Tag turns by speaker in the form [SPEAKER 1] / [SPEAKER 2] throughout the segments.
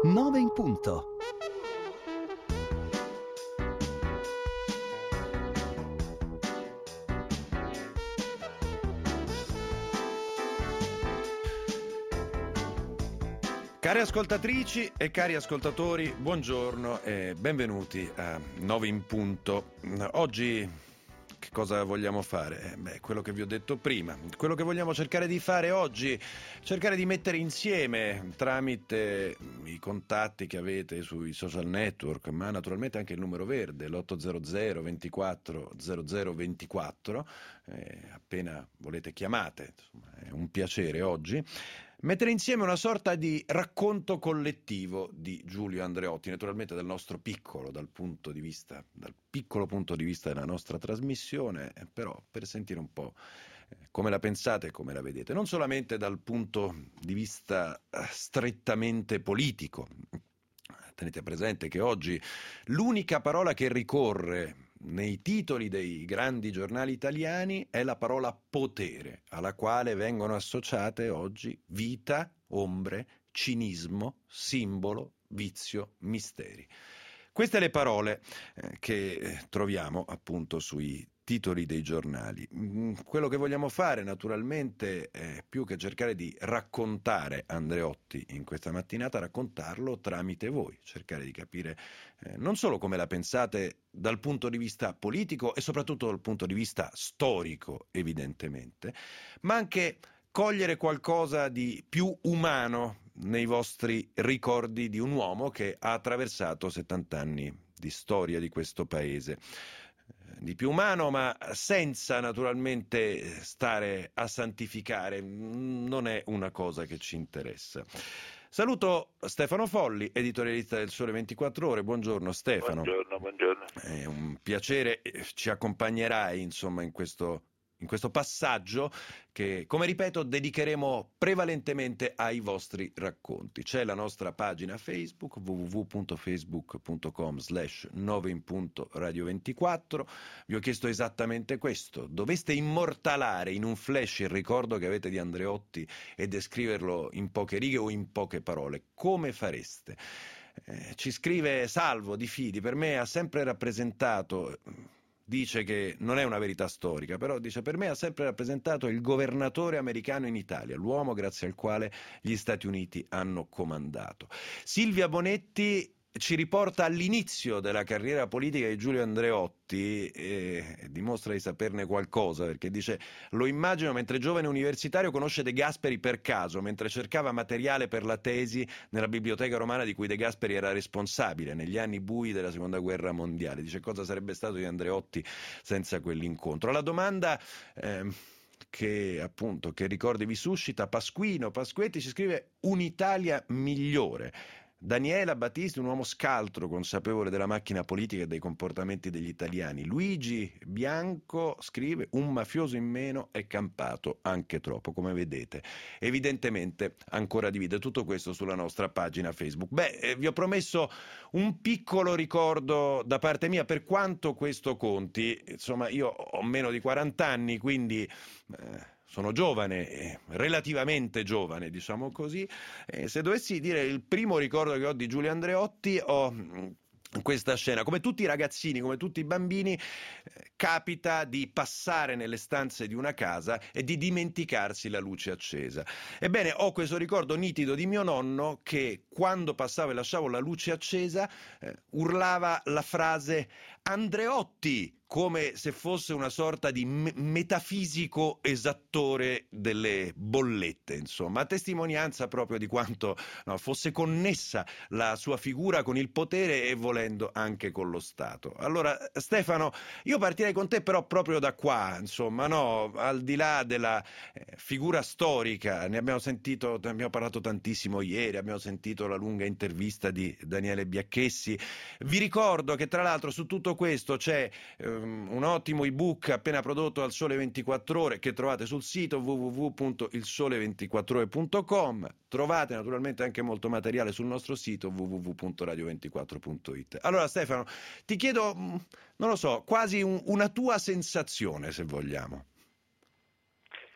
[SPEAKER 1] 9 in punto.
[SPEAKER 2] Cari ascoltatrici e cari ascoltatori, buongiorno e benvenuti a 9 in punto. Oggi che cosa vogliamo fare? Quello che vi ho detto prima, quello che vogliamo cercare di fare oggi, cercare di mettere insieme tramite i contatti che avete sui social network, ma naturalmente anche il numero verde, l'800 24 00 24, appena volete chiamate, insomma, è un piacere oggi. Mettere insieme una sorta di racconto collettivo di Giulio Andreotti, naturalmente dal nostro piccolo, dal piccolo punto di vista della nostra trasmissione, però per sentire un po' come la pensate e come la vedete, non solamente dal punto di vista strettamente politico. Tenete presente che oggi l'unica parola che ricorre nei titoli dei grandi giornali italiani è la parola potere, alla quale vengono associate oggi vita, ombre, cinismo, simbolo, vizio, misteri. Queste le parole che troviamo appunto sui titoli dei giornali. Quello che vogliamo fare naturalmente è più che cercare di raccontare Andreotti in questa mattinata, raccontarlo tramite voi, cercare di capire non solo come la pensate dal punto di vista politico e soprattutto dal punto di vista storico, evidentemente, ma anche cogliere qualcosa di più umano nei vostri ricordi di un uomo che ha attraversato 70 anni di storia di questo paese. Di più umano, ma senza naturalmente stare a santificare, non è una cosa che ci interessa. Saluto Stefano Folli, editorialista del Sole 24 Ore. Buongiorno Stefano.
[SPEAKER 3] Buongiorno.
[SPEAKER 2] È un piacere, ci accompagnerai insomma in questo passaggio che, come ripeto, dedicheremo prevalentemente ai vostri racconti. C'è la nostra pagina Facebook www.facebook.com/9inpunto-radio24. Vi ho chiesto esattamente questo: doveste immortalare in un flash il ricordo che avete di Andreotti e descriverlo in poche righe o in poche parole, come fareste? Ci scrive Salvo di Fidi: per me ha sempre rappresentato, dice che non è una verità storica, però dice: per me ha sempre rappresentato il governatore americano in Italia, l'uomo grazie al quale gli Stati Uniti hanno comandato. Silvia Bonetti ci riporta all'inizio della carriera politica di Giulio Andreotti e dimostra di saperne qualcosa, perché dice: lo immagino mentre giovane universitario conosce De Gasperi per caso, mentre cercava materiale per la tesi nella biblioteca romana di cui De Gasperi era responsabile negli anni bui della seconda guerra mondiale. Dice: cosa sarebbe stato di Andreotti senza quell'incontro? La domanda che ricordi vi suscita Pasquetti ci scrive: un'Italia migliore. Daniela Battisti, un uomo scaltro, consapevole della macchina politica e dei comportamenti degli italiani. Luigi Bianco scrive: un mafioso in meno è campato anche troppo. Come vedete, evidentemente ancora divide. Tutto questo sulla nostra pagina Facebook. Vi ho promesso un piccolo ricordo da parte mia, per quanto questo conti. Insomma, io ho meno di 40 anni, quindi sono giovane, relativamente giovane, diciamo così. Se dovessi dire il primo ricordo che ho di Giulio Andreotti, ho questa scena. Come tutti i ragazzini, come tutti i bambini, capita di passare nelle stanze di una casa e di dimenticarsi la luce accesa. Ebbene, ho questo ricordo nitido di mio nonno che quando passavo e lasciavo la luce accesa urlava la frase Andreotti, come se fosse una sorta di metafisico esattore delle bollette, insomma, a testimonianza proprio di quanto fosse connessa la sua figura con il potere e volendo anche con lo Stato. Allora Stefano, io partirei con te però proprio da qua, insomma, al di là della figura storica, ne abbiamo parlato tantissimo ieri, abbiamo sentito la lunga intervista di Daniele Biacchessi. Vi ricordo che tra l'altro su tutto questo c'è un ottimo ebook appena prodotto al Sole 24 Ore che trovate sul sito www.ilsole24ore.com. Trovate naturalmente anche molto materiale sul nostro sito www.radio24.it. Allora Stefano, ti chiedo, non lo so, quasi una tua sensazione, se vogliamo.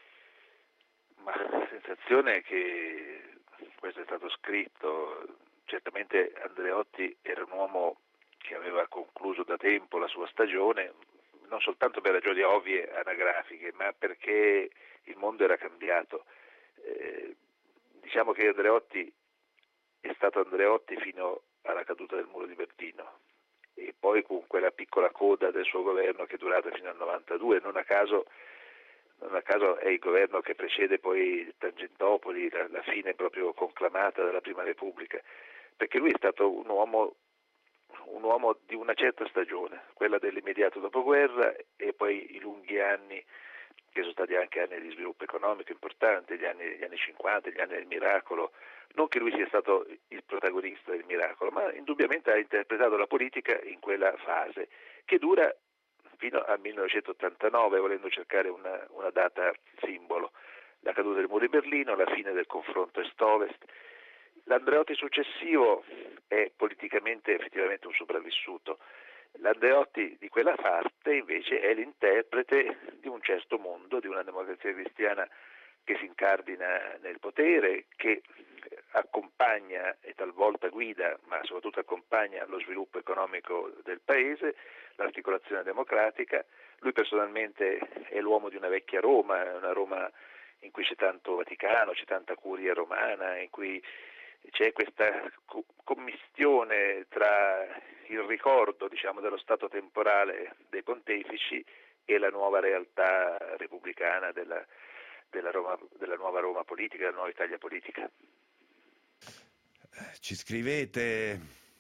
[SPEAKER 3] Ma la sensazione è che questo è stato scritto
[SPEAKER 1] certamente Andreotti era un uomo che aveva concluso da tempo la sua stagione, non soltanto per ragioni ovvie anagrafiche, ma perché il mondo era cambiato. Diciamo che Andreotti è stato Andreotti fino alla caduta del muro di Berlino e poi con quella piccola coda del suo governo che è durata fino al 92, non a caso è il governo che precede poi Tangentopoli, la fine proprio conclamata della Prima Repubblica, perché lui è stato un uomo di una certa stagione, quella dell'immediato dopoguerra e poi i lunghi anni che sono stati anche anni di sviluppo economico importante, gli anni 50, gli anni del miracolo. Non che lui sia stato il protagonista del miracolo, ma indubbiamente ha interpretato la politica in quella fase, che dura fino al 1989, volendo cercare una data simbolo. La caduta del muro di Berlino, la fine del confronto est-ovest. L'Andreotti successivo è politicamente effettivamente un sopravvissuto. L'Andreotti di quella parte invece è l'interprete di un certo mondo, di una democrazia cristiana che si incardina nel potere, che accompagna e talvolta guida, ma soprattutto accompagna lo sviluppo economico del paese, l'articolazione democratica. Lui personalmente è l'uomo di una vecchia Roma, una Roma in cui c'è tanto Vaticano, c'è tanta curia romana, in cui c'è questa commistione tra il ricordo, diciamo, dello stato temporale dei pontefici e la nuova realtà repubblicana della nuova Roma politica, della nuova Italia politica.
[SPEAKER 2] Ci scrivete,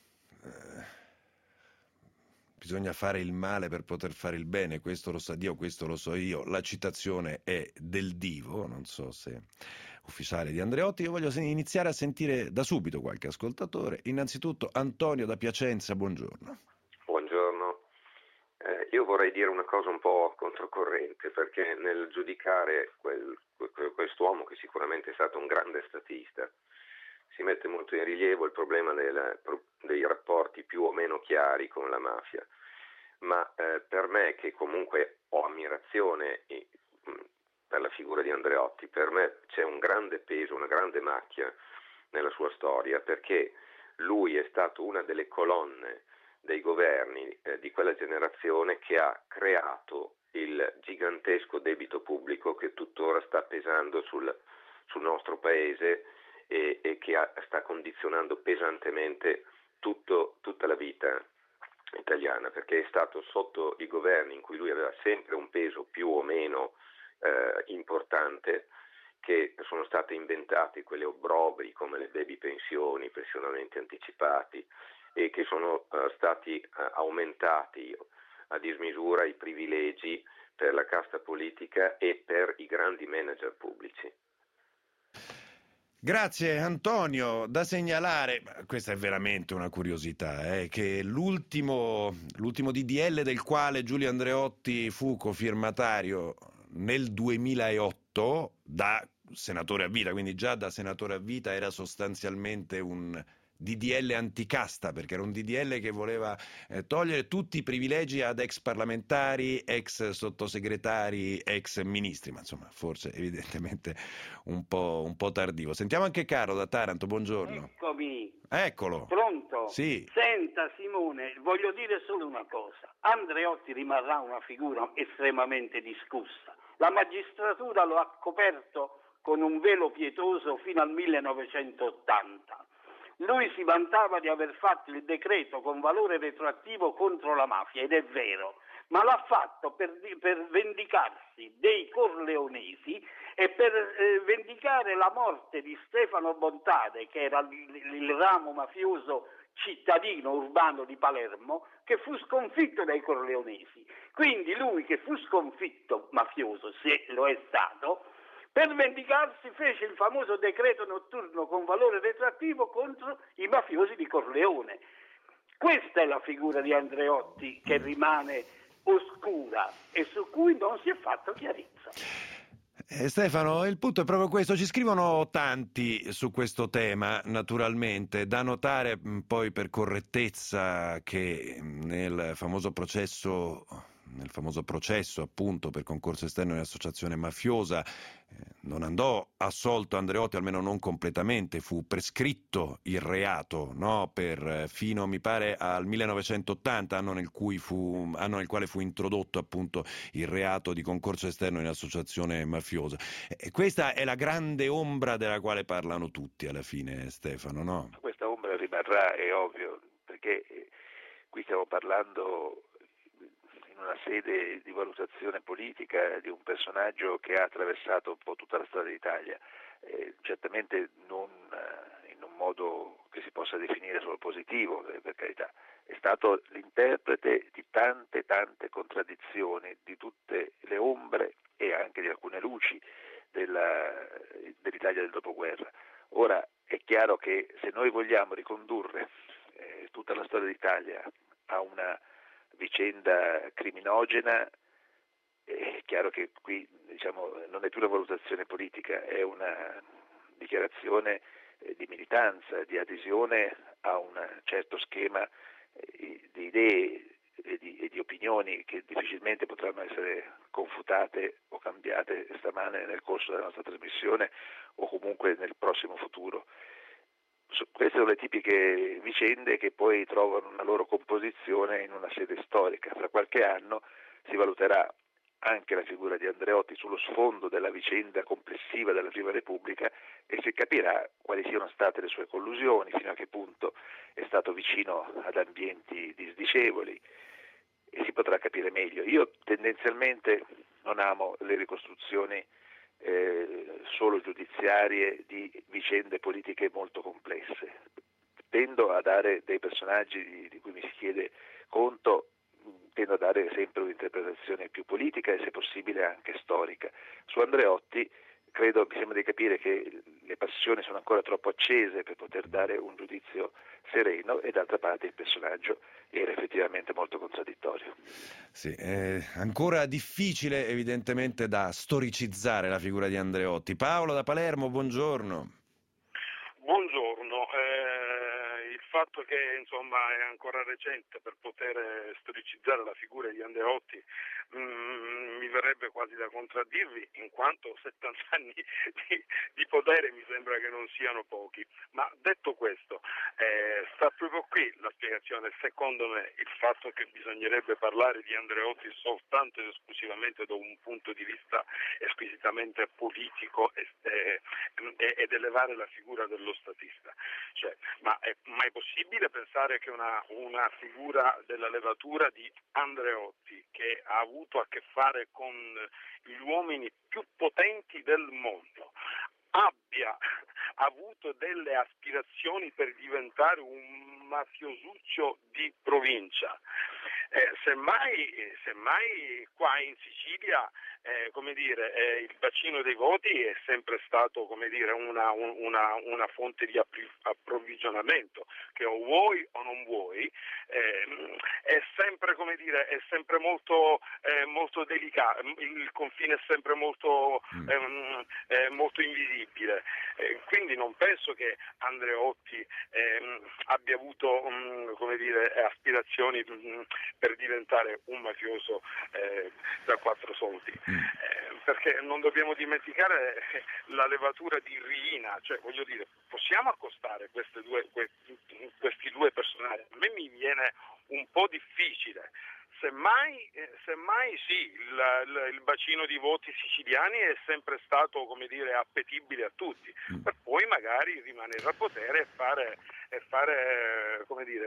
[SPEAKER 2] bisogna fare il male per poter fare il bene, questo lo sa Dio, questo lo so io. La citazione è del Divo, non so se ufficiale di Andreotti. Io voglio iniziare a sentire da subito qualche ascoltatore. Innanzitutto Antonio da Piacenza, buongiorno.
[SPEAKER 3] Buongiorno. Io vorrei dire una cosa un po' controcorrente, perché nel giudicare quest'uomo, che sicuramente è stato un grande statista, si mette molto in rilievo il problema dei rapporti più o meno chiari con la mafia, ma per me, che comunque ho ammirazione per la figura di Andreotti, per me c'è un grande peso, una grande macchia nella sua storia, perché lui è stato una delle colonne dei governi di quella generazione che ha creato il gigantesco debito pubblico che tuttora sta pesando sul nostro paese e che sta condizionando pesantemente tutta la vita italiana, perché è stato sotto i governi in cui lui aveva sempre un peso più o meno importante, che sono state inventate quelle obbrobri come le baby pensioni, pensionamenti anticipati, e che sono stati aumentati a dismisura i privilegi per la casta politica e per i grandi manager pubblici.
[SPEAKER 2] Grazie Antonio. Da segnalare, questa è veramente una curiosità, che l'ultimo DDL del quale Giulio Andreotti fu cofirmatario nel 2008 da senatore a vita, quindi già da senatore a vita era sostanzialmente un DDL anticasta, perché era un DDL che voleva togliere tutti i privilegi ad ex parlamentari, ex sottosegretari, ex ministri, ma insomma forse evidentemente un po' tardivo. Sentiamo anche Carlo da Taranto, buongiorno.
[SPEAKER 4] Eccomi.
[SPEAKER 2] Eccolo.
[SPEAKER 4] Pronto?
[SPEAKER 2] Sì.
[SPEAKER 4] Senta Simone, voglio dire solo una cosa. Andreotti rimarrà una figura estremamente discussa. La magistratura lo ha coperto con un velo pietoso fino al 1980. Lui si vantava di aver fatto il decreto con valore retroattivo contro la mafia, ed è vero, ma l'ha fatto per vendicarsi dei corleonesi e per vendicare la morte di Stefano Bontade, che era il ramo mafioso cittadino urbano di Palermo, che fu sconfitto dai corleonesi. Quindi lui, che fu sconfitto mafioso, se lo è stato, per vendicarsi fece il famoso decreto notturno con valore retroattivo contro i mafiosi di Corleone. Questa è la figura di Andreotti che rimane oscura e su cui non si è fatto chiarezza.
[SPEAKER 2] Stefano, il punto è proprio questo, ci scrivono tanti su questo tema, naturalmente, da notare poi per correttezza che nel famoso processo nel famoso processo appunto per concorso esterno in associazione mafiosa, non andò assolto Andreotti, almeno non completamente, fu prescritto il reato, no? Fino mi pare al 1980, anno nel quale fu introdotto appunto il reato di concorso esterno in associazione mafiosa. E questa è la grande ombra della quale parlano tutti alla fine, Stefano, no?
[SPEAKER 1] Questa ombra rimarrà, è ovvio, perché qui stiamo parlando in una sede di valutazione politica di un personaggio che ha attraversato un po' tutta la storia d'Italia, certamente non in un modo che si possa definire solo positivo, per carità, è stato l'interprete di tante contraddizioni, di tutte le ombre e anche di alcune luci dell'Italia del dopoguerra. Ora è chiaro che se noi vogliamo ricondurre tutta la storia d'Italia a una vicenda criminogena, è chiaro che qui non è più una valutazione politica, è una dichiarazione di militanza, di adesione a un certo schema di idee e di opinioni che difficilmente potranno essere confutate o cambiate stamane nel corso della nostra trasmissione o comunque nel prossimo futuro. Queste sono le tipiche vicende che poi trovano una loro composizione in una sede storica. Fra qualche anno si valuterà anche la figura di Andreotti sullo sfondo della vicenda complessiva della Prima Repubblica e si capirà quali siano state le sue collusioni, fino a che punto è stato vicino ad ambienti disdicevoli e si potrà capire meglio. Io tendenzialmente non amo le ricostruzioni solo giudiziarie di vicende politiche molto complesse. Tendo a dare dei personaggi di cui mi si chiede conto, tendo a dare sempre un'interpretazione più politica e se possibile anche storica. Su Andreotti mi sembra di capire che le passioni sono ancora troppo accese per poter dare un giudizio sereno e d'altra parte il personaggio era effettivamente molto contraddittorio.
[SPEAKER 2] Sì, è ancora difficile evidentemente da storicizzare la figura di Andreotti. Paolo da Palermo, buongiorno.
[SPEAKER 5] Buongiorno, il fatto che insomma è ancora recente per poter storicizzare la figura di Andreotti mi verrebbe quasi da contraddirvi, in quanto 70 anni di potere mi sembra che non siano pochi. Ma detto questo, sta proprio qui la spiegazione. Secondo me il fatto che bisognerebbe parlare di Andreotti soltanto ed esclusivamente da un punto di vista squisitamente politico ed elevare la figura dello statista. Ma è mai possibile pensare che una figura della levatura di Andreotti, che ha avuto a che fare con gli uomini più potenti del mondo, abbia avuto delle aspirazioni per diventare un mafiosuccio di provincia? Semmai qua in Sicilia il bacino dei voti è sempre stato una fonte di approvvigionamento, che o vuoi o non vuoi, è sempre molto delicato, il confine è sempre molto invisibile, quindi non penso che Andreotti abbia avuto aspirazioni per diventare un mafioso da quattro soldi, perché non dobbiamo dimenticare la levatura di Riina, possiamo accostare questi due personaggi. A me mi viene un po' difficile. Semmai sì, il bacino di voti siciliani è sempre stato appetibile a tutti, per poi magari rimanere al potere e fare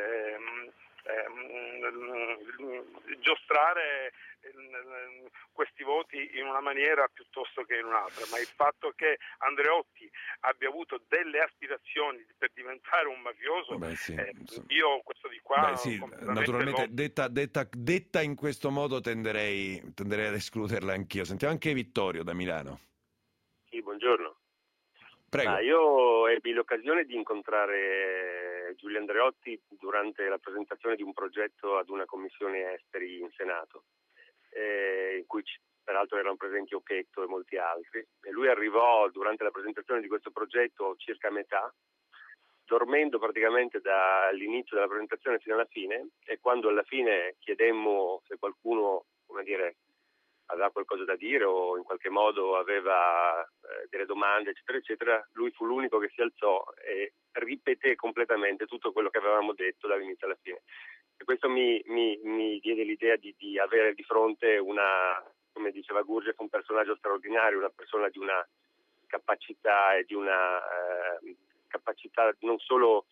[SPEAKER 5] giostrare questi voti in una maniera piuttosto che in un'altra. Ma il fatto che Andreotti abbia avuto delle aspirazioni per diventare un mafioso, io questo di qua
[SPEAKER 2] naturalmente detta in questo modo tenderei ad escluderla anch'io. Sentiamo anche Vittorio da Milano.
[SPEAKER 6] Sì, buongiorno.
[SPEAKER 2] Prego.
[SPEAKER 6] Io ebbi l'occasione di incontrare Giulio Andreotti durante la presentazione di un progetto ad una commissione esteri in Senato, in cui peraltro erano presenti Occhetto e molti altri, e lui arrivò durante la presentazione di questo progetto circa a metà, dormendo praticamente dall'inizio della presentazione fino alla fine, e quando alla fine chiedemmo se qualcuno aveva qualcosa da dire o in qualche modo aveva delle domande, eccetera, eccetera, lui fu l'unico che si alzò e ripeté completamente tutto quello che avevamo detto dall'inizio alla fine. E questo mi diede l'idea di avere di fronte come diceva Gurdjieff, un personaggio straordinario, una persona di una capacità e di una capacità non solo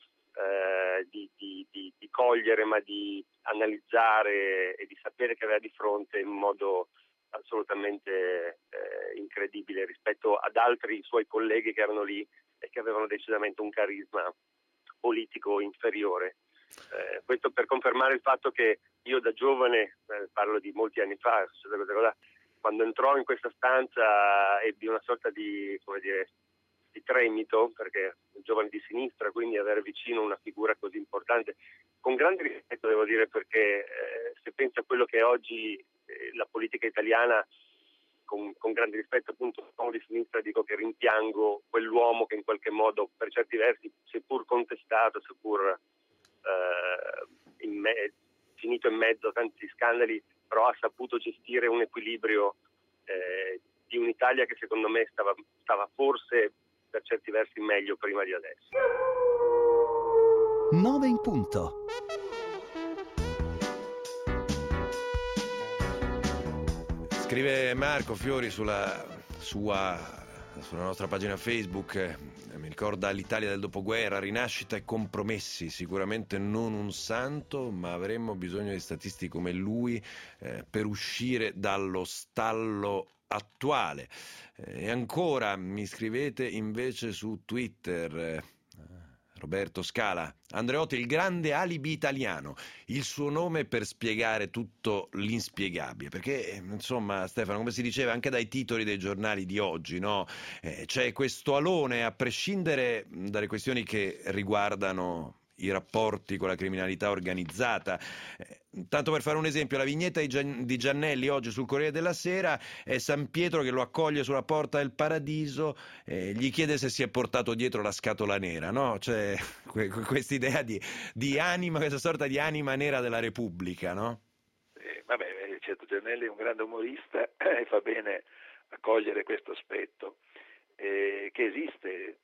[SPEAKER 6] di cogliere, ma di analizzare e di sapere che aveva di fronte in modo assolutamente incredibile rispetto ad altri suoi colleghi che erano lì e che avevano decisamente un carisma politico inferiore. Questo per confermare il fatto che io da giovane, parlo di molti anni fa, quando entrò in questa stanza ebbi una sorta di tremito, perché un giovane di sinistra, quindi avere vicino una figura così importante, con grande rispetto devo dire, perché se pensi a quello che è oggi la politica italiana, con grande rispetto appunto uomo di sinistra, dico che rimpiango quell'uomo che in qualche modo per certi versi, seppur contestato, seppur finito in mezzo a tanti scandali, però ha saputo gestire un equilibrio di un'Italia che secondo me stava forse per certi versi meglio prima di adesso.
[SPEAKER 7] 9 in punto.
[SPEAKER 2] Scrive Marco Fiori sulla nostra pagina Facebook, mi ricorda l'Italia del dopoguerra, rinascita e compromessi, sicuramente non un santo, ma avremmo bisogno di statisti come lui per uscire dallo stallo attuale. E ancora mi scrivete invece su Twitter, Roberto Scala, Andreotti il grande alibi italiano, il suo nome per spiegare tutto l'inspiegabile, perché insomma Stefano, come si diceva anche dai titoli dei giornali di oggi, no? C'è questo alone, a prescindere dalle questioni che riguardano i rapporti con la criminalità organizzata. Tanto per fare un esempio, la vignetta di Giannelli oggi sul Corriere della Sera è San Pietro che lo accoglie sulla porta del paradiso, gli chiede se si è portato dietro la scatola nera, no? C'è questa idea di anima, questa sorta di anima nera della Repubblica, no?
[SPEAKER 1] Certo, Giannelli è un grande umorista e fa bene a cogliere questo aspetto che esiste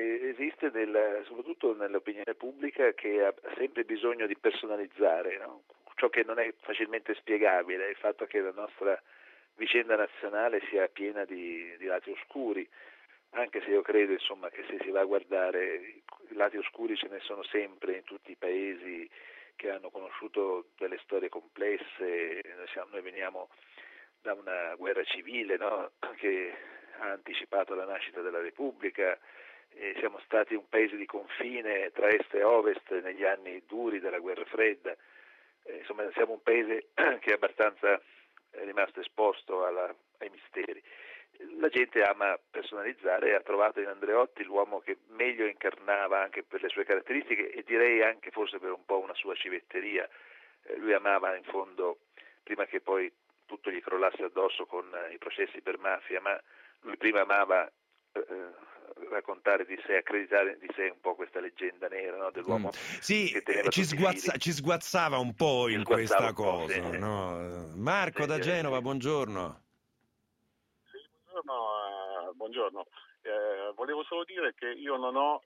[SPEAKER 1] soprattutto nell'opinione pubblica, che ha sempre bisogno di personalizzare, no? Ciò che non è facilmente spiegabile, il fatto che la nostra vicenda nazionale sia piena di lati oscuri, anche se io credo insomma che se si va a guardare i lati oscuri ce ne sono sempre in tutti i paesi che hanno conosciuto delle storie complesse. Noi veniamo da una guerra civile, no? Che ha anticipato la nascita della Repubblica. Siamo stati un paese di confine tra est e ovest negli anni duri della guerra fredda, insomma siamo un paese che è abbastanza rimasto esposto ai misteri. La gente ama personalizzare e ha trovato in Andreotti l'uomo che meglio incarnava, anche per le sue caratteristiche e direi anche forse per un po' una sua civetteria. Lui amava in fondo, prima che poi tutto gli crollasse addosso con i processi per mafia, ma lui prima amava raccontare di sé, accreditare di sé un po' questa leggenda nera, no? Dell'uomo che teneva
[SPEAKER 2] ci sguazzava un po' in questa cosa, no? Marco da Genova, buongiorno.
[SPEAKER 8] Sì, buongiorno. Volevo solo dire che io non ho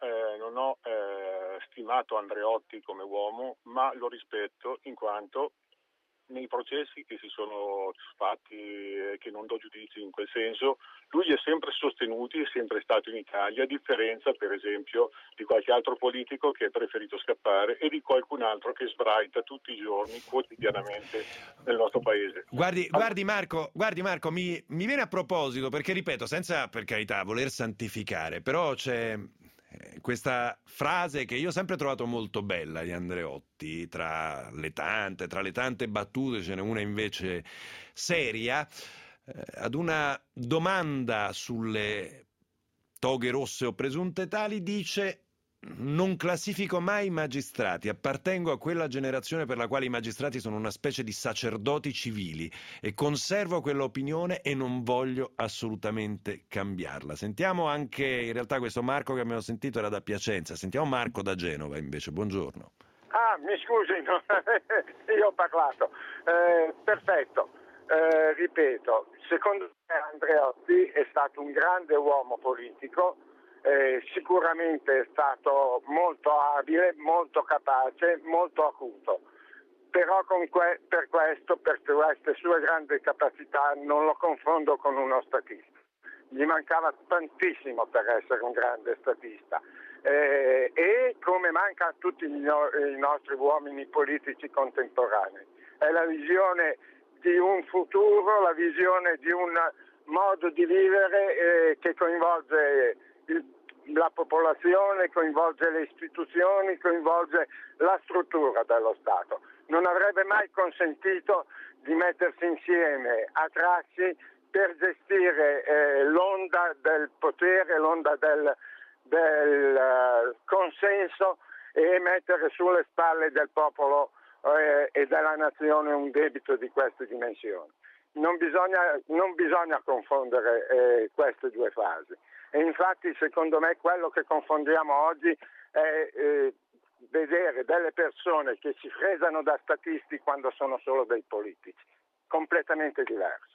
[SPEAKER 8] stimato Andreotti come uomo, ma lo rispetto in quanto nei processi che si sono fatti, che non do giudizi in quel senso, lui è sempre sostenuto, è sempre stato in Italia, a differenza per esempio di qualche altro politico che ha preferito scappare e di qualcun altro che sbraita tutti i giorni, quotidianamente nel nostro paese.
[SPEAKER 2] Guardi Marco, mi viene a proposito, perché ripeto, senza per carità voler santificare, però c'è questa frase che io ho sempre trovato molto bella di Andreotti, tra le tante battute ce n'è una invece seria, ad una domanda sulle toghe rosse o presunte tali dice: non classifico mai i magistrati, appartengo a quella generazione per la quale i magistrati sono una specie di sacerdoti civili e conservo quell'opinione e non voglio assolutamente cambiarla. Sentiamo anche, in realtà questo Marco che abbiamo sentito era da Piacenza, sentiamo Marco da Genova invece, buongiorno.
[SPEAKER 9] Mi scusi, no, io ho parlato. Perfetto.
[SPEAKER 7] ripeto, secondo me Andreotti è stato un grande uomo politico, sicuramente è stato molto abile, molto capace, molto acuto, però per queste sue grandi capacità non lo confondo con uno statista. Gli mancava tantissimo per essere un grande statista, e come manca a tutti i nostri uomini politici contemporanei. È la visione di un futuro, la visione di un modo di vivere che coinvolge la popolazione, coinvolge le istituzioni, coinvolge la struttura dello Stato. Non avrebbe mai consentito di mettersi insieme a tratti per gestire l'onda del potere, l'onda del consenso, e mettere sulle spalle del popolo e della nazione un debito di queste dimensioni. Non bisogna confondere queste due fasi. E infatti, secondo me, quello che confondiamo oggi è vedere delle persone che si fregano da statisti quando sono solo dei politici. Completamente diverso.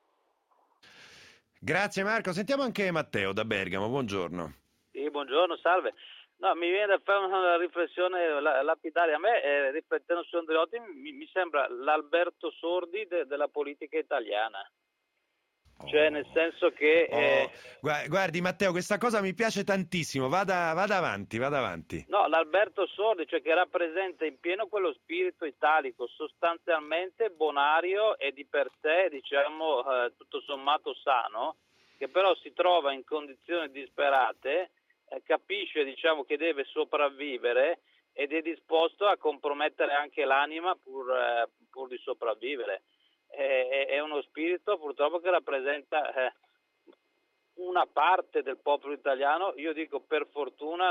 [SPEAKER 2] Grazie Marco. Sentiamo anche Matteo da Bergamo. Buongiorno.
[SPEAKER 9] Sì, buongiorno, salve. No, mi viene da fare una riflessione lapidaria. A me, riflettendo su Andreotti, mi sembra l'Alberto Sordi della politica italiana. Cioè, nel senso che...
[SPEAKER 2] Guardi Matteo, questa cosa mi piace tantissimo, vada avanti.
[SPEAKER 9] No, l'Alberto Sordi, cioè che rappresenta in pieno quello spirito italico, sostanzialmente bonario e di per sé, diciamo, tutto sommato sano, che però si trova in condizioni disperate, capisce, diciamo, che deve sopravvivere ed è disposto a compromettere anche l'anima pur di sopravvivere. È uno spirito purtroppo che rappresenta una parte del popolo italiano, io dico per fortuna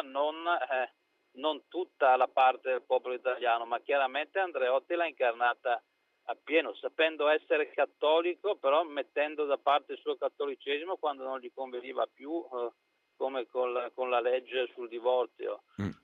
[SPEAKER 9] non tutta la parte del popolo italiano, ma chiaramente Andreotti l'ha incarnata appieno, sapendo essere cattolico, però mettendo da parte il suo cattolicesimo quando non gli conveniva più, come con la legge sul divorzio.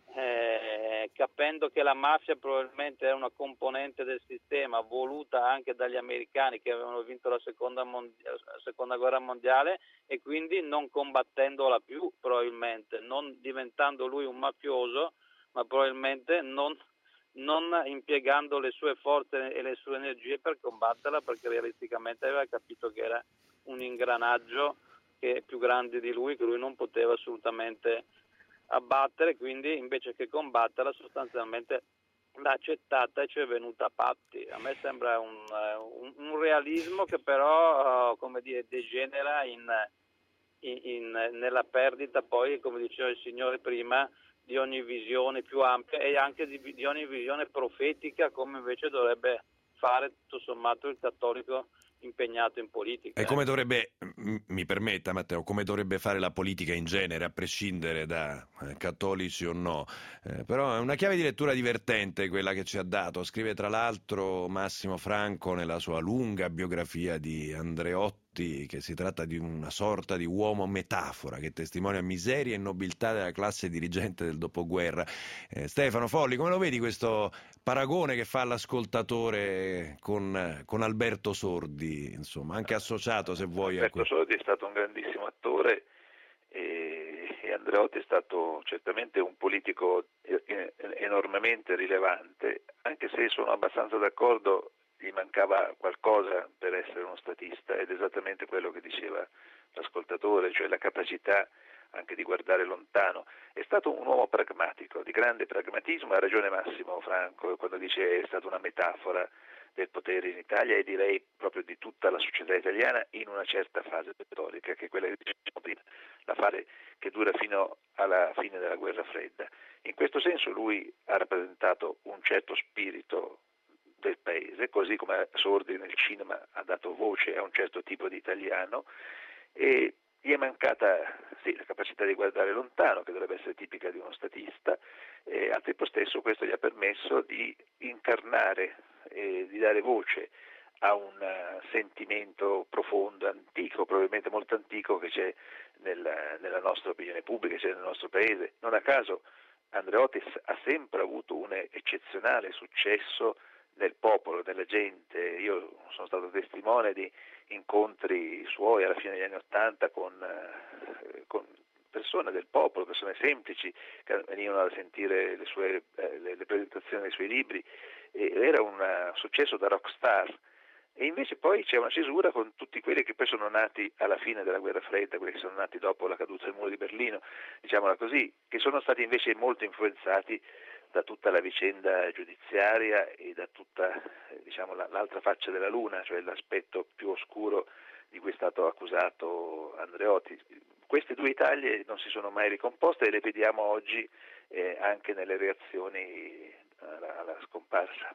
[SPEAKER 9] Capendo che la mafia probabilmente è una componente del sistema voluta anche dagli americani che avevano vinto la seconda guerra mondiale, e quindi non combattendola più, probabilmente non diventando lui un mafioso, ma probabilmente non impiegando le sue forze e le sue energie per combatterla, perché realisticamente aveva capito che era un ingranaggio che è più grande di lui, che lui non poteva assolutamente abbattere, quindi invece che combatterla sostanzialmente l'ha accettata e ci è venuta a patti. A me sembra un realismo che però degenera nella perdita poi, come diceva il Signore prima, di ogni visione più ampia e anche di ogni visione profetica, come invece dovrebbe fare tutto sommato il cattolico impegnato in politica.
[SPEAKER 2] E come dovrebbe, mi permetta Matteo, come dovrebbe fare la politica in genere, a prescindere da cattolici o no, però è una chiave di lettura divertente quella che ci ha dato. Scrive tra l'altro Massimo Franco nella sua lunga biografia di Andreotti che si tratta di una sorta di uomo metafora che testimonia miseria e nobiltà della classe dirigente del dopoguerra. Stefano Folli, come lo vedi questo paragone che fa l'ascoltatore con Alberto Sordi, insomma, anche associato, se vuoi?
[SPEAKER 1] Alberto Sordi è stato un grandissimo attore e Andreotti è stato certamente un politico enormemente rilevante, anche se sono abbastanza d'accordo, gli mancava qualcosa per essere uno statista, ed è esattamente quello che diceva l'ascoltatore, cioè la capacità anche di guardare lontano. È stato un uomo pragmatico, di grande pragmatismo, ha ragione Massimo Franco quando dice è stata una metafora del potere in Italia, e direi proprio di tutta la società italiana in una certa fase storica, che è quella che dicevamo prima, la fase che dura fino alla fine della guerra fredda. In questo senso lui ha rappresentato un certo spirito del paese, così come Sordi nel cinema ha dato voce a un certo tipo di italiano, e gli è mancata la capacità di guardare lontano, che dovrebbe essere tipica di uno statista, e al tempo stesso questo gli ha permesso di incarnare e di dare voce a un sentimento profondo, antico, probabilmente molto antico, che c'è nella nostra opinione pubblica, c'è nel nostro paese. Non a caso Andreotti ha sempre avuto un eccezionale successo nel popolo, nella gente. Io sono stato testimone di incontri suoi alla fine degli anni '80 con persone del popolo, persone semplici che venivano a sentire le presentazioni dei suoi libri, e era un successo da rockstar. E invece poi c'è una cesura con tutti quelli che poi sono nati alla fine della guerra fredda, quelli che sono nati dopo la caduta del muro di Berlino, diciamola così, che sono stati invece molto influenzati da tutta la vicenda giudiziaria e da tutta, diciamo, l'altra faccia della luna, cioè l'aspetto più oscuro di cui è stato accusato Andreotti. Queste due Italie non si sono mai ricomposte e le vediamo oggi anche nelle reazioni alla scomparsa.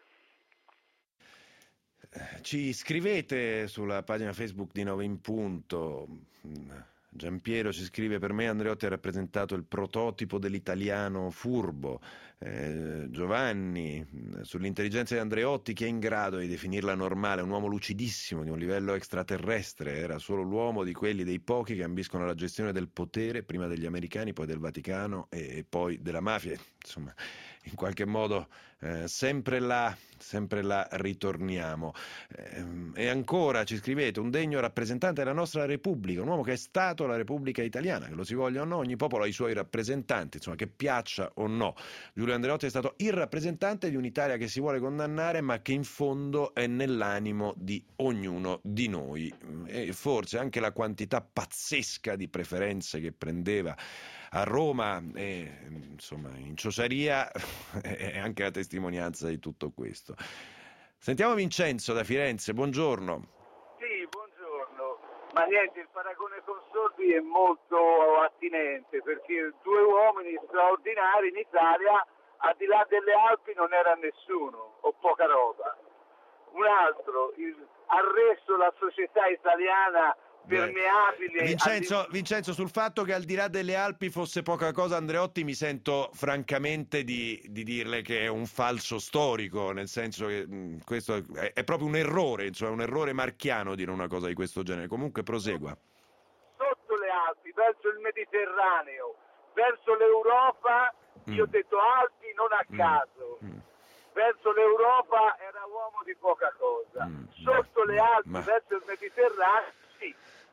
[SPEAKER 2] Ci scrivete sulla pagina Facebook di 9 in Punto. Giampiero ci scrive: per me Andreotti ha rappresentato il prototipo dell'italiano furbo. Giovanni, sull'intelligenza di Andreotti, chi è in grado di definirla normale? Un uomo lucidissimo di un livello extraterrestre, era solo l'uomo di quelli dei pochi che ambiscono alla gestione del potere, prima degli americani, poi del Vaticano e poi della mafia. Insomma, in qualche modo sempre là ritorniamo. E ancora ci scrivete: un degno rappresentante della nostra Repubblica, un uomo che è stato la Repubblica Italiana, che lo si voglia o no, ogni popolo ha i suoi rappresentanti, insomma, che piaccia o no. Giulio Andreotti è stato il rappresentante di un'Italia che si vuole condannare, ma che in fondo è nell'animo di ognuno di noi, e forse anche la quantità pazzesca di preferenze che prendeva a Roma e insomma in Ciociaria è anche la testimonianza di tutto questo. Sentiamo Vincenzo da Firenze, buongiorno.
[SPEAKER 10] Sì, buongiorno. Ma niente, il paragone con Sordi è molto attinente, perché due uomini straordinari in Italia, al di là delle Alpi non era nessuno, o poca roba. Un altro, ha reso la società italiana permeabile.
[SPEAKER 2] Vincenzo, sul fatto che al di là delle Alpi fosse poca cosa Andreotti, mi sento francamente di dirle che è un falso storico, nel senso che questo è proprio un errore, insomma, un errore marchiano dire una cosa di questo genere. Comunque prosegua.
[SPEAKER 10] Sotto le Alpi, verso il Mediterraneo, verso l'Europa, io ho detto Alpi non a caso. Verso l'Europa era uomo di poca cosa. Sotto le Alpi, verso il Mediterraneo, sì.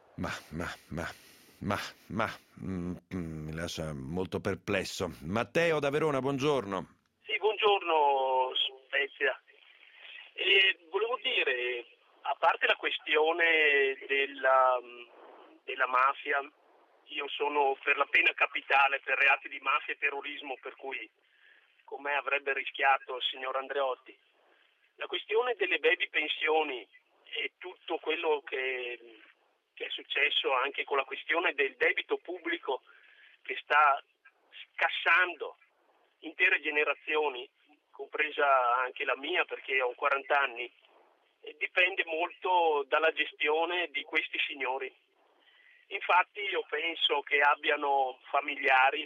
[SPEAKER 2] Mi lascia molto perplesso. Matteo da Verona, buongiorno.
[SPEAKER 11] Sì, buongiorno Spezia. Volevo dire, a parte la questione della mafia, io sono per la pena capitale per reati di mafia e terrorismo, per cui con me avrebbe rischiato il signor Andreotti. La questione delle baby pensioni e tutto quello che è successo anche con la questione del debito pubblico che sta scassando intere generazioni, compresa anche la mia perché ho 40 anni, dipende molto dalla gestione di questi signori. Infatti io penso che abbiano familiari,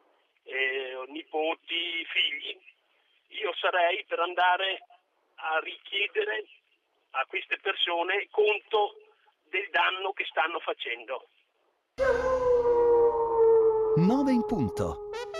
[SPEAKER 11] nipoti, figli. Io sarei per andare a richiedere a queste persone conto del danno che stanno facendo.
[SPEAKER 12] 9 in punto.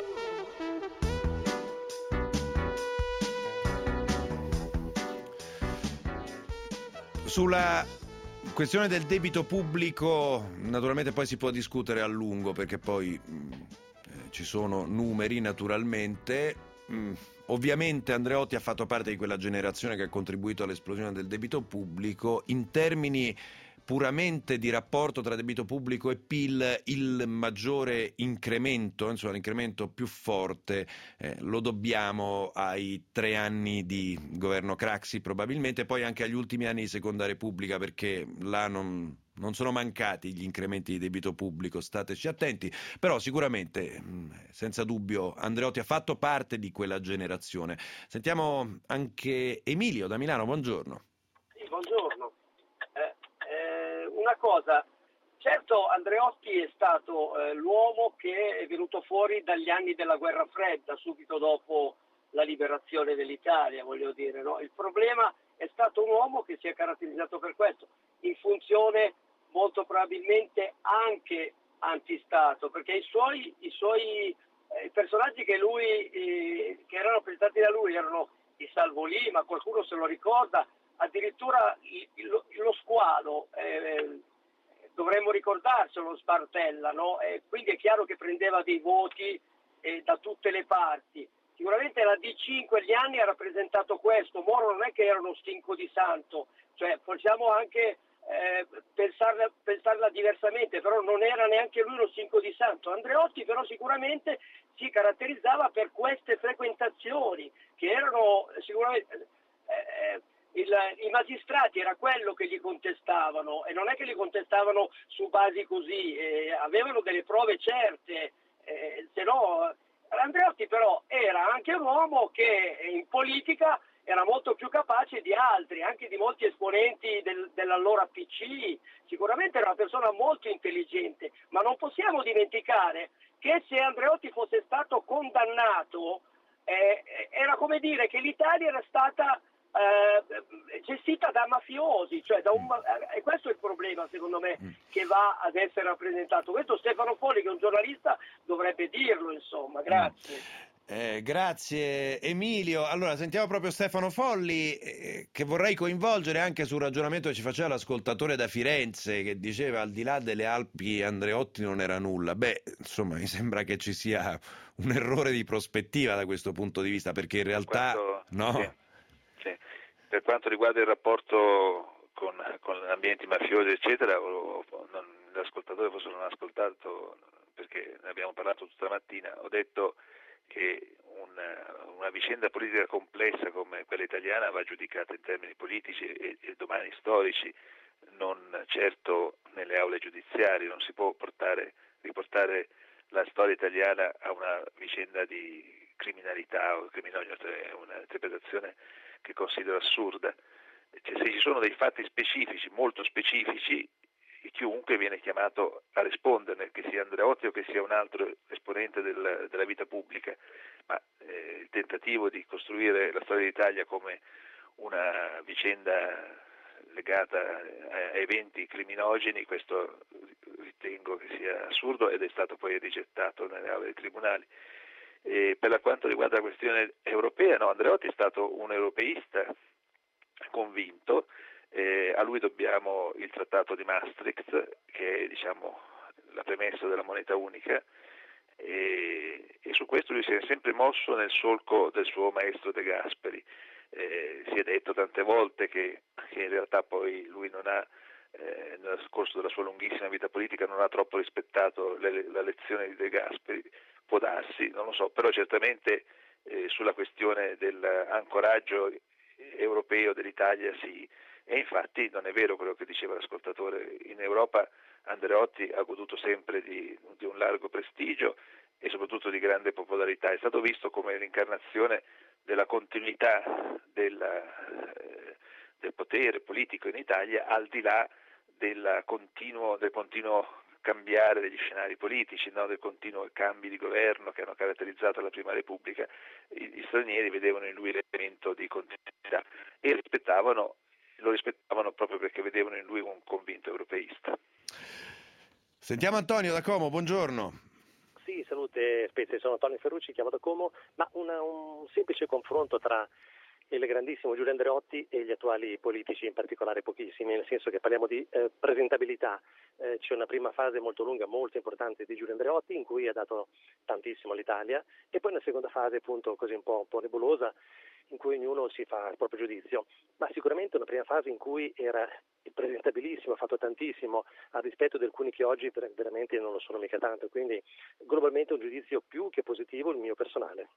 [SPEAKER 2] Sulla questione del debito pubblico naturalmente poi si può discutere a lungo, perché poi ci sono numeri naturalmente. Ovviamente Andreotti ha fatto parte di quella generazione che ha contribuito all'esplosione del debito pubblico. In termini puramente di rapporto tra debito pubblico e PIL, il maggiore incremento, insomma l'incremento più forte, lo dobbiamo ai 3 anni di governo Craxi probabilmente, poi anche agli ultimi anni di Seconda Repubblica, perché là non sono mancati gli incrementi di debito pubblico, stateci attenti, però sicuramente, senza dubbio, Andreotti ha fatto parte di quella generazione. Sentiamo anche Emilio da Milano, buongiorno.
[SPEAKER 13] Sì, buongiorno. Una cosa, certo Andreotti è stato l'uomo che è venuto fuori dagli anni della guerra fredda, subito dopo la liberazione dell'Italia, voglio dire, no? Il problema è stato un uomo che si è caratterizzato per questo, in funzione molto probabilmente anche antistato, perché i suoi personaggi che erano presentati da lui erano di Salvo Lima, qualcuno se lo ricorda, addirittura lo squalo, dovremmo ricordarselo, Sbartella, no? Quindi è chiaro che prendeva dei voti da tutte le parti. Sicuramente la DC in quegli anni ha rappresentato questo. Moro non è che era uno stinco di santo, cioè possiamo anche pensarla diversamente, però non era neanche lui uno stinco di santo. Andreotti però sicuramente si caratterizzava per queste frequentazioni che erano sicuramente i magistrati era quello che gli contestavano, e non è che li contestavano su basi così, avevano delle prove certe, se no. Andreotti però era anche un uomo che in politica era molto più capace di altri, anche di molti esponenti dell'allora PC. Sicuramente era una persona molto intelligente, ma non possiamo dimenticare che se Andreotti fosse stato condannato era come dire che l'Italia era stata gestita da mafiosi, cioè e questo è il problema secondo me che va ad essere rappresentato. Questo Stefano Folli, che è un giornalista, dovrebbe dirlo, insomma. Grazie.
[SPEAKER 2] Grazie Emilio. Allora sentiamo proprio Stefano Folli, che vorrei coinvolgere anche sul ragionamento che ci faceva l'ascoltatore da Firenze, che diceva al di là delle Alpi Andreotti non era nulla. Beh, insomma, mi sembra che ci sia un errore di prospettiva da questo punto di vista, perché in realtà
[SPEAKER 1] Sì. Per quanto riguarda il rapporto con ambienti mafiosi eccetera, l'ascoltatore forse non ha ascoltato perché ne abbiamo parlato tutta la mattina. Ho detto che una vicenda politica complessa come quella italiana va giudicata in termini politici e domani storici, non certo nelle aule giudiziarie. Non si può riportare la storia italiana a una vicenda di criminalità o criminogeno, è un'interpretazione che considero assurda. Cioè, se ci sono dei fatti specifici, molto specifici, chiunque viene chiamato a risponderne, che sia Andreotti o che sia un altro esponente della vita pubblica, ma il tentativo di costruire la storia d'Italia come una vicenda legata a eventi criminogeni, questo ritengo che sia assurdo ed è stato poi rigettato nelle aule dei tribunali. Per quanto riguarda la questione europea, no, Andreotti è stato un europeista convinto. A lui dobbiamo il trattato di Maastricht, che è la premessa della moneta unica, e su questo lui si è sempre mosso nel solco del suo maestro De Gasperi. Si è detto tante volte che in realtà poi lui non ha, nel corso della sua lunghissima vita politica, non ha troppo rispettato la lezione di De Gasperi. Può darsi, non lo so, però certamente sulla questione dell'ancoraggio europeo dell'Italia sì. E infatti non è vero quello che diceva l'ascoltatore. In Europa Andreotti ha goduto sempre di un largo prestigio e soprattutto di grande popolarità. È stato visto come l'incarnazione della continuità del potere politico in Italia, al di là del continuo cambiare degli scenari politici, no? Del continuo cambi di governo che hanno caratterizzato la Prima Repubblica. Gli stranieri vedevano in lui l'elemento di continuità e lo rispettavano proprio perché vedevano in lui un convinto europeista.
[SPEAKER 2] Sentiamo Antonio da Como, buongiorno.
[SPEAKER 14] Sì, salute Spezia, sono Antonio Ferrucci, chiamo da Como, ma un semplice confronto tra il grandissimo Giulio Andreotti e gli attuali politici, in particolare pochissimi, nel senso che parliamo di presentabilità. C'è una prima fase molto lunga, molto importante di Giulio Andreotti, in cui ha dato tantissimo all'Italia, e poi una seconda fase appunto così un po' nebulosa, in cui ognuno si fa il proprio giudizio, ma sicuramente una prima fase in cui era presentabilissimo, ha fatto tantissimo, a dispetto di alcuni che oggi veramente non lo sono mica tanto, quindi globalmente un giudizio più che positivo, il mio personale.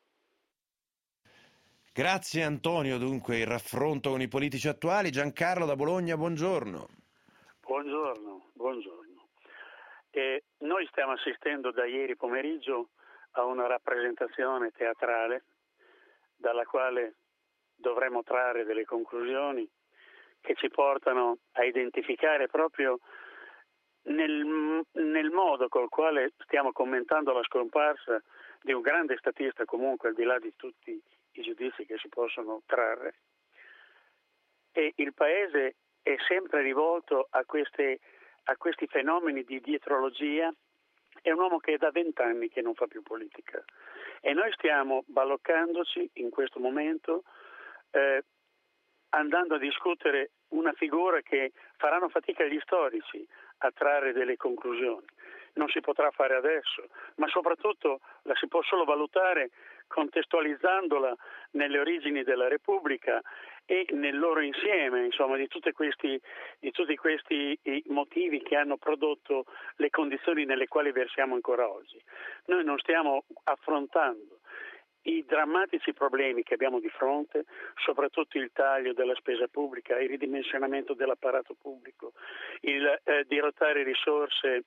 [SPEAKER 2] Grazie Antonio. Dunque il raffronto con i politici attuali. Giancarlo da Bologna, buongiorno.
[SPEAKER 4] Buongiorno. Noi stiamo assistendo da ieri pomeriggio a una rappresentazione teatrale dalla quale dovremo trarre delle conclusioni che ci portano a identificare proprio nel modo col quale stiamo commentando la scomparsa di un grande statista, comunque al di là di tutti i giudizi che si possono trarre. E il Paese è sempre rivolto a questi fenomeni di dietrologia. È un uomo che è da 20 anni che non fa più politica e noi stiamo baloccandoci in questo momento
[SPEAKER 15] andando a discutere una figura che faranno fatica gli storici a trarre delle conclusioni. Non si potrà fare adesso, ma soprattutto la si può solo valutare contestualizzandola nelle origini della Repubblica e nel loro insieme, insomma, di tutti questi motivi che hanno prodotto le condizioni nelle quali versiamo ancora oggi. Noi non stiamo affrontando i drammatici problemi che abbiamo di fronte, soprattutto il taglio della spesa pubblica, il ridimensionamento dell'apparato pubblico, il dirottare risorse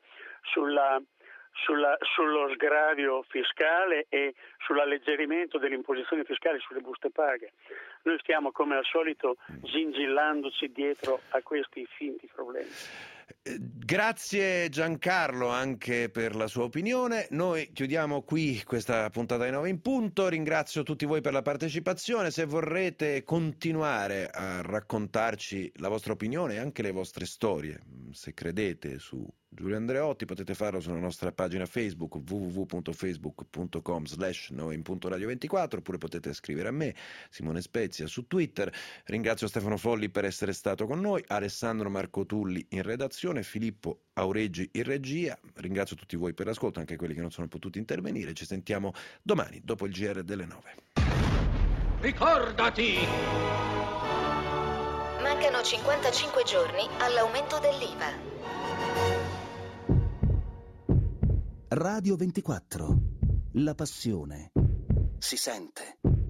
[SPEAKER 15] sullo sgravio fiscale e sull'alleggerimento dell'imposizione fiscale sulle buste paga. Noi stiamo come al solito gingillandoci dietro a questi finti problemi.
[SPEAKER 2] Grazie Giancarlo anche per la sua opinione. Noi chiudiamo qui questa puntata di 9 in punto. Ringrazio tutti voi per la partecipazione. Se vorrete continuare a raccontarci la vostra opinione e anche le vostre storie, se credete su Giulio Andreotti, potete farlo sulla nostra pagina Facebook www.facebook.com/9in.radio24, oppure potete scrivere a me, Simone Spezia, su Twitter. Ringrazio Stefano Folli per essere stato con noi, Alessandro Marco Tulli in redazione, Filippo Aureggi in regia. Ringrazio tutti voi per l'ascolto, anche quelli che non sono potuti intervenire. Ci sentiamo domani dopo il GR delle 9.
[SPEAKER 16] Ricordati!
[SPEAKER 17] Mancano 55 giorni all'aumento dell'IVA.
[SPEAKER 12] Radio 24. La passione si sente.